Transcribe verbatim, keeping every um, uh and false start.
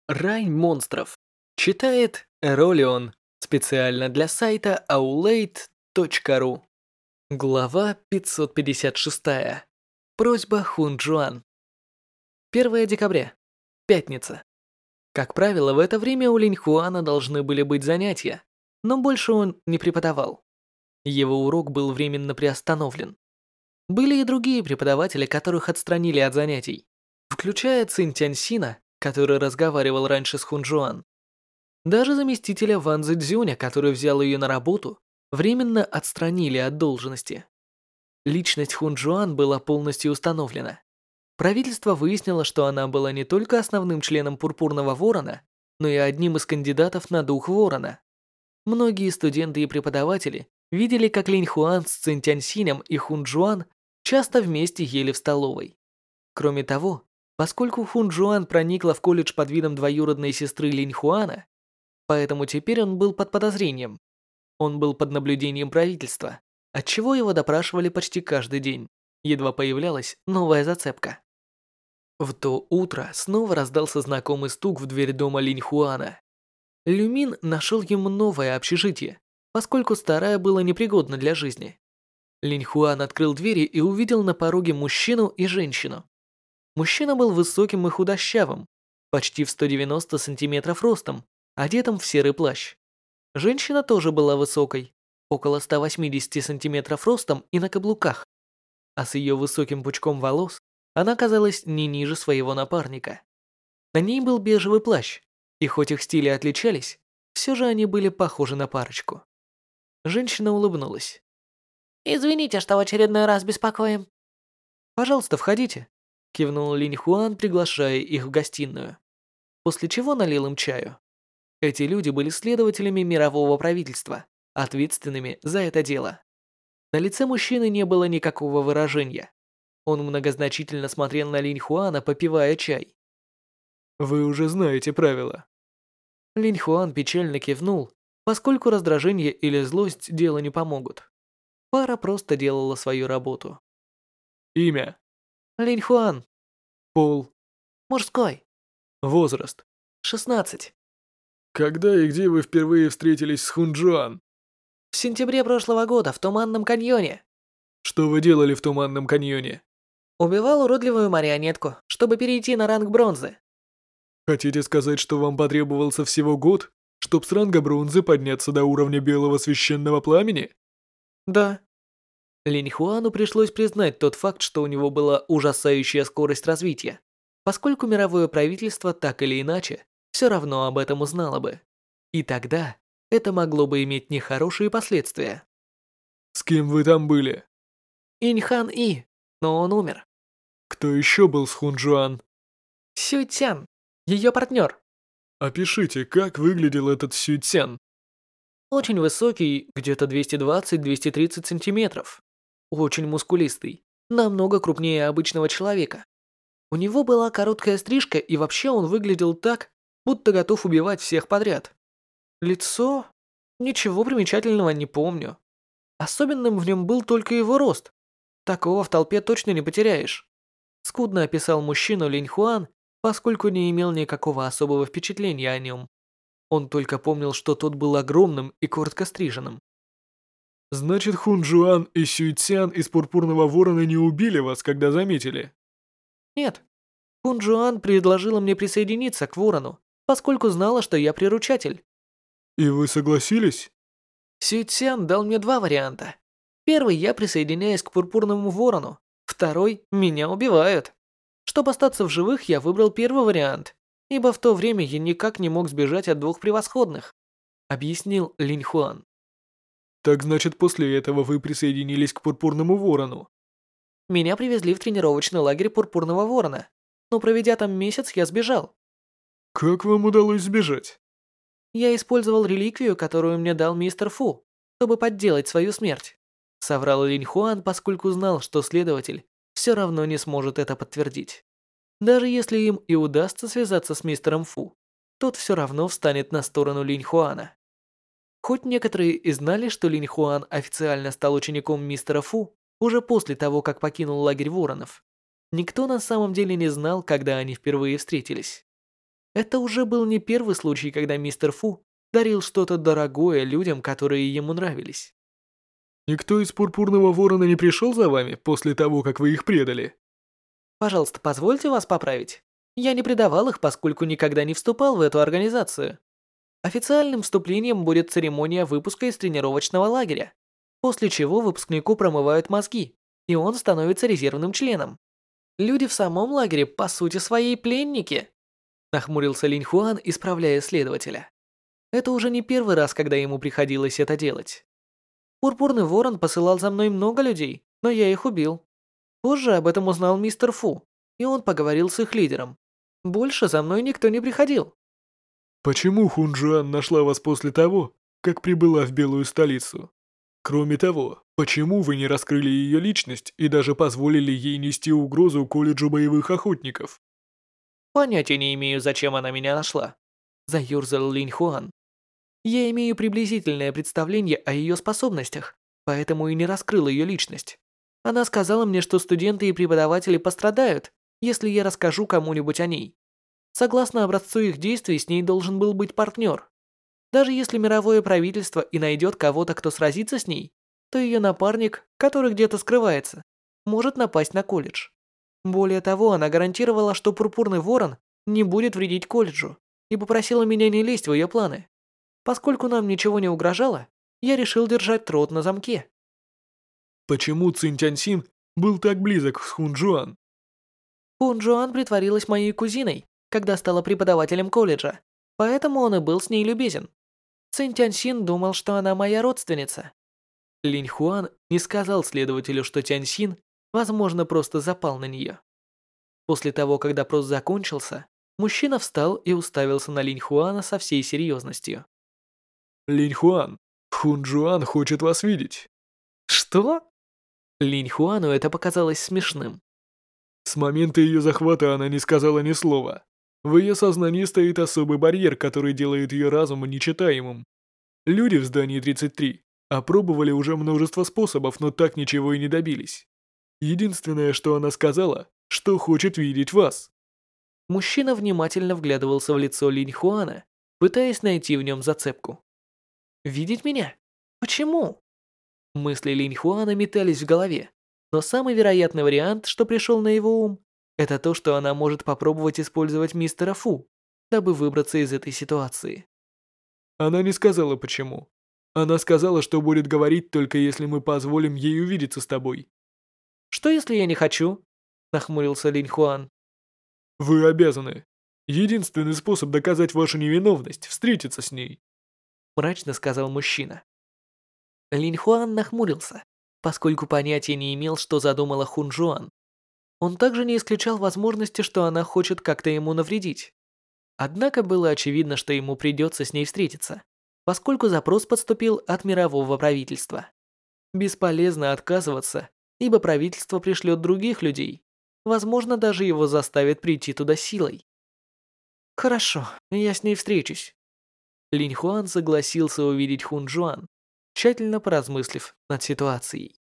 Рай монстров. Читает Эролион. Специально для сайта аулейт точка ру. Глава пятьсот пятьдесят шесть. Просьба Хунчжуан. первое декабря. Пятница. Как правило, в это время у Линьхуана должны были быть занятия, но больше он не преподавал. Его урок был временно приостановлен. Были и другие преподаватели, которых отстранили от занятий, включая Цин Тяньсина, который разговаривал раньше с Хунчжуан. Даже заместителя Ван Цзюня, который взял ее на работу, временно отстранили от должности. Личность Хунчжуан была полностью установлена. Правительство выяснило, что она была не только основным членом Пурпурного Ворона, но и одним из кандидатов на Дух Ворона. Многие студенты и преподаватели видели, как Линьхуан с Цин Тяньсинем и Хунчжуан часто вместе ели в столовой. Кроме того, поскольку Хунчжуан проникла в колледж под видом двоюродной сестры Линьхуана, поэтому теперь он был под подозрением. Он был под наблюдением правительства, отчего его допрашивали почти каждый день, едва появлялась новая зацепка. В то утро снова раздался знакомый стук в дверь дома Линьхуана. Люмин нашел ему новое общежитие, поскольку старое было непригодно для жизни. Линьхуан открыл двери и увидел на пороге мужчину и женщину. Мужчина был высоким и худощавым, почти в сто девяносто сантиметров ростом, одетым в серый плащ. Женщина тоже была высокой, около ста восьмидесяти сантиметров ростом и на каблуках. А с ее высоким пучком волос она казалась не ниже своего напарника. На ней был бежевый плащ, и хоть их стили отличались, все же они были похожи на парочку. Женщина улыбнулась. «Извините, что в очередной раз беспокоим». «Пожалуйста, входите», — кивнул Линьхуан, приглашая их в гостиную. После чего налил им чаю. Эти люди были следователями мирового правительства, ответственными за это дело. На лице мужчины не было никакого выражения. Он многозначительно смотрел на Линьхуана, попивая чай. «Вы уже знаете правила». Линьхуан печально кивнул, поскольку раздражение или злость делу не помогут. Пара просто делала свою работу. Имя. Линьхуан. Пол. Мужской. Возраст. шестнадцать. Когда и где вы впервые встретились с Хунчжуан? В сентябре прошлого года в Туманном каньоне. Что вы делали в Туманном каньоне? Убивал уродливую марионетку, чтобы перейти на ранг бронзы. Хотите сказать, что вам потребовался всего год, чтобы с ранга бронзы подняться до уровня белого священного пламени? Да. Линьхуану пришлось признать тот факт, что у него была ужасающая скорость развития, поскольку мировое правительство так или иначе все равно об этом узнало бы. И тогда это могло бы иметь нехорошие последствия. С кем вы там были? Иньхан И, но он умер. Кто еще был с Хунчжуан? Сюй Цян, ее партнер. Опишите, как выглядел этот Сюй Цян. Очень высокий, где-то двести двадцать - двести тридцать сантиметров. Очень мускулистый, намного крупнее обычного человека. У него была короткая стрижка, и вообще он выглядел так, будто готов убивать всех подряд. Лицо? Ничего примечательного не помню. Особенным в нем был только его рост. Такого в толпе точно не потеряешь. Скудно описал мужчину Линьхуан, поскольку не имел никакого особого впечатления о нем. Он только помнил, что тот был огромным и коротко стриженным. Значит, Хунчжуан и Сюй Цян из Пурпурного Ворона не убили вас, когда заметили? Нет. Хунчжуан предложила мне присоединиться к Ворону, поскольку знала, что я приручатель. И вы согласились? Сюй Цян дал мне два варианта. Первый, я присоединяюсь к Пурпурному Ворону. Второй, меня убивают. Чтобы остаться в живых, я выбрал первый вариант, ибо в то время я никак не мог сбежать от двух превосходных, объяснил Линьхуан. Так значит, после этого вы присоединились к Пурпурному Ворону? Меня привезли в тренировочный лагерь Пурпурного Ворона, но проведя там месяц, я сбежал. Как вам удалось сбежать? Я использовал реликвию, которую мне дал мистер Фу, чтобы подделать свою смерть. Соврал Линьхуан, поскольку знал, что следователь все равно не сможет это подтвердить. Даже если им и удастся связаться с мистером Фу, тот все равно встанет на сторону Линьхуана. Хоть некоторые и знали, что Линьхуан официально стал учеником мистера Фу уже после того, как покинул лагерь воронов, никто на самом деле не знал, когда они впервые встретились. Это уже был не первый случай, когда мистер Фу дарил что-то дорогое людям, которые ему нравились. Никто из Пурпурного Ворона не пришел за вами после того, как вы их предали? Пожалуйста, позвольте вас поправить. Я не предавал их, поскольку никогда не вступал в эту организацию. Официальным вступлением будет церемония выпуска из тренировочного лагеря, после чего выпускнику промывают мозги, и он становится резервным членом. Люди в самом лагере, по сути своей, пленники. Нахмурился Линь Хуан, исправляя следователя. Это уже не первый раз, когда ему приходилось это делать. Пурпурный Ворон посылал за мной много людей, но я их убил. Позже об этом узнал мистер Фу, и он поговорил с их лидером. Больше за мной никто не приходил. Почему Хунджуан нашла вас после того, как прибыла в Белую столицу? Кроме того, почему вы не раскрыли ее личность и даже позволили ей нести угрозу колледжу боевых охотников? Понятия не имею, зачем она меня нашла. Заюрзал Линь Хуан. Я имею приблизительное представление о ее способностях, поэтому и не раскрыл ее личность. Она сказала мне, что студенты и преподаватели пострадают, если я расскажу кому-нибудь о ней. Согласно образцу их действий, с ней должен был быть партнер. Даже если мировое правительство и найдет кого-то, кто сразится с ней, то ее напарник, который где-то скрывается, может напасть на колледж. Более того, она гарантировала, что Пурпурный Ворон не будет вредить колледжу, и попросила меня не лезть в ее планы. Поскольку нам ничего не угрожало, я решил держать рот на замке. Почему Цинь Тяньсин был так близок с Хунджуан? Хунджуан притворилась моей кузиной, когда стала преподавателем колледжа, поэтому он и был с ней любезен. Цинь Тяньсин думал, что она моя родственница. Линь Хуан не сказал следователю, что Тяньсин, возможно, просто запал на нее. После того, как допрос закончился, мужчина встал и уставился на Линь Хуана со всей серьезностью. Линь Хуан, Хунджуан хочет вас видеть. Что? Линь Хуану это показалось смешным. С момента ее захвата она не сказала ни слова. В ее сознании стоит особый барьер, который делает ее разум нечитаемым. Люди в здании тридцать три опробовали уже множество способов, но так ничего и не добились. Единственное, что она сказала, что хочет видеть вас. Мужчина внимательно вглядывался в лицо Линь Хуана, пытаясь найти в нем зацепку. «Видеть меня? Почему?» Мысли Линь Хуана метались в голове, но самый вероятный вариант, что пришел на его ум, это то, что она может попробовать использовать мистера Фу, дабы выбраться из этой ситуации. Она не сказала почему. Она сказала, что будет говорить только если мы позволим ей увидеться с тобой. «Что если я не хочу?» – нахмурился Линь Хуан. Вы обязаны. Единственный способ доказать вашу невиновность – встретиться с ней. Мрачно сказал мужчина. Линь Хуан нахмурился, поскольку понятия не имел, что задумала Хунджуан. Он также не исключал возможности, что она хочет как-то ему навредить. Однако было очевидно, что ему придется с ней встретиться, поскольку запрос подступил от мирового правительства. Бесполезно отказываться, ибо правительство пришлет других людей. Возможно, даже его заставят прийти туда силой. Хорошо, я с ней встречусь. Линь Хуан согласился увидеть Хунджуан, тщательно поразмыслив над ситуацией.